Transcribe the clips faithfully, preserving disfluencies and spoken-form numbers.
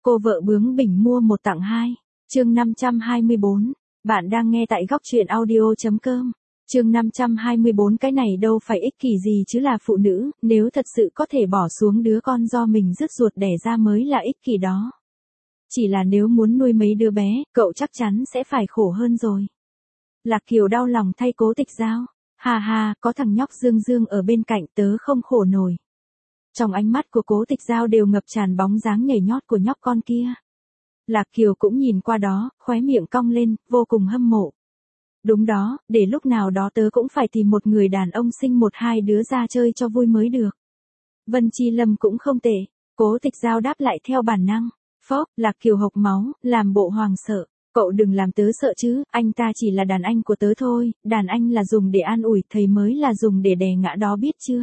Cô vợ bướng bỉnh mua một tặng hai. Chương năm trăm hai mươi bốn. Bạn đang nghe tại góc truyện audio chấm com. Chương năm trăm hai mươi bốn. Cái này đâu phải ích kỷ gì chứ, là phụ nữ, nếu thật sự có thể bỏ xuống đứa con do mình rứt ruột đẻ ra mới là ích kỷ đó. Chỉ là nếu muốn nuôi mấy đứa bé, cậu chắc chắn sẽ phải khổ hơn rồi. Lạc Kiều đau lòng thay Cố Tịch Giao. Hà hà, có thằng nhóc Dương Dương ở bên cạnh tớ không khổ nổi. Trong ánh mắt của Cố Tịch Giao đều ngập tràn bóng dáng nhảy nhót của nhóc con kia. Lạc Kiều cũng nhìn qua đó, khóe miệng cong lên, vô cùng hâm mộ. Đúng đó, để lúc nào đó tớ cũng phải tìm một người đàn ông sinh một hai đứa ra chơi cho vui mới được. Vân Chi Lâm cũng không tệ. Cố Tịch Giao đáp lại theo bản năng. Phốc, Lạc Kiều hộc máu, làm bộ hoàng sợ. Cậu đừng làm tớ sợ chứ, anh ta chỉ là đàn anh của tớ thôi, đàn anh là dùng để an ủi, thầy mới là dùng để đè ngã đó biết chưa.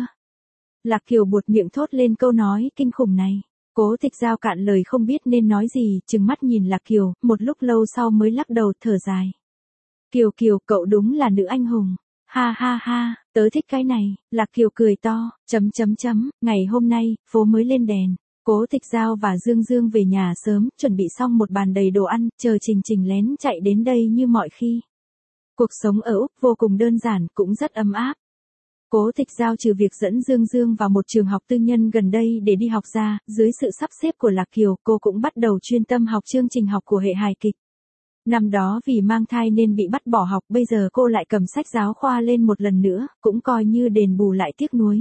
Lạc Kiều buột miệng thốt lên câu nói kinh khủng này. Cố Tịch Giao cạn lời không biết nên nói gì, trừng mắt nhìn Lạc Kiều, một lúc lâu sau mới lắc đầu thở dài. Kiều Kiều, cậu đúng là nữ anh hùng. Ha ha ha, tớ thích cái này. Lạc Kiều cười to, chấm chấm chấm, ngày hôm nay, phố mới lên đèn. Cố Tịch Giao và Dương Dương về nhà sớm, chuẩn bị xong một bàn đầy đồ ăn, chờ Trình Trình lén chạy đến đây như mọi khi. Cuộc sống ở Úc vô cùng đơn giản, cũng rất ấm áp. Cố Tịch Giao trừ việc dẫn Dương Dương vào một trường học tư nhân gần đây để đi học ra, dưới sự sắp xếp của Lạc Kiều, cô cũng bắt đầu chuyên tâm học chương trình học của hệ hài kịch. Năm đó vì mang thai nên bị bắt bỏ học, bây giờ cô lại cầm sách giáo khoa lên một lần nữa, cũng coi như đền bù lại tiếc nuối.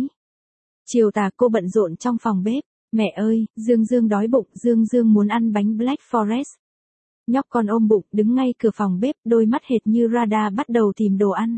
Chiều tà cô bận rộn trong phòng bếp. Mẹ ơi, Dương Dương đói bụng, Dương Dương muốn ăn bánh Black Forest. Nhóc con ôm bụng, đứng ngay cửa phòng bếp, đôi mắt hệt như radar bắt đầu tìm đồ ăn.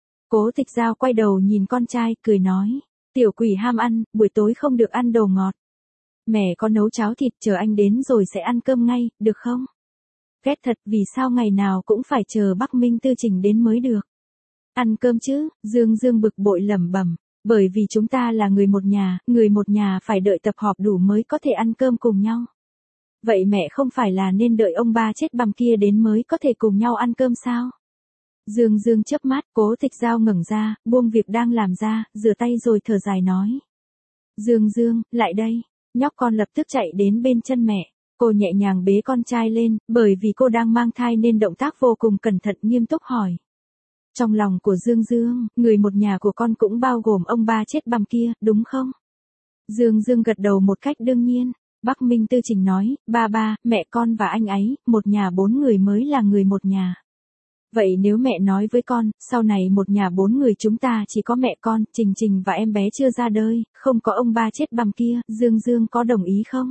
Cố Tịch Giao quay đầu nhìn con trai, cười nói. Tiểu quỷ ham ăn, buổi tối không được ăn đồ ngọt. Mẹ có nấu cháo thịt, chờ anh đến rồi sẽ ăn cơm ngay, được không? Ghét thật, vì sao ngày nào cũng phải chờ Bắc Minh Tư Trình đến mới được. Ăn cơm chứ, Dương Dương bực bội lẩm bẩm. Bởi vì chúng ta là người một nhà, người một nhà phải đợi tập họp đủ mới có thể ăn cơm cùng nhau. Vậy mẹ không phải là nên đợi ông ba chết bằm kia đến mới có thể cùng nhau ăn cơm sao? Dương Dương chớp mắt, Cố Tịch Giao ngẩng ra, buông việc đang làm ra, rửa tay rồi thở dài nói. Dương Dương, lại đây. Nhóc con lập tức chạy đến bên chân mẹ. Cô nhẹ nhàng bế con trai lên, bởi vì cô đang mang thai nên động tác vô cùng cẩn thận nghiêm túc hỏi. Trong lòng của Dương Dương, người một nhà của con cũng bao gồm ông ba chết bằm kia, đúng không? Dương Dương gật đầu một cách đương nhiên. Bắc Minh Tư Trình nói, ba ba, mẹ con và anh ấy, một nhà bốn người mới là người một nhà. Vậy nếu mẹ nói với con, sau này một nhà bốn người chúng ta chỉ có mẹ con, Trình Trình và em bé chưa ra đời, không có ông ba chết bằm kia, Dương Dương có đồng ý không?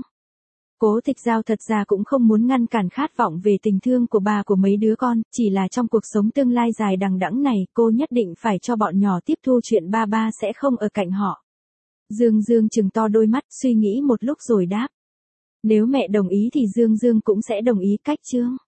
Cố Tịch Giao thật ra cũng không muốn ngăn cản khát vọng về tình thương của bà của mấy đứa con, chỉ là trong cuộc sống tương lai dài đằng đẵng này, cô nhất định phải cho bọn nhỏ tiếp thu chuyện ba ba sẽ không ở cạnh họ. Dương Dương trừng to đôi mắt, suy nghĩ một lúc rồi đáp. Nếu mẹ đồng ý thì Dương Dương cũng sẽ đồng ý. Cách chương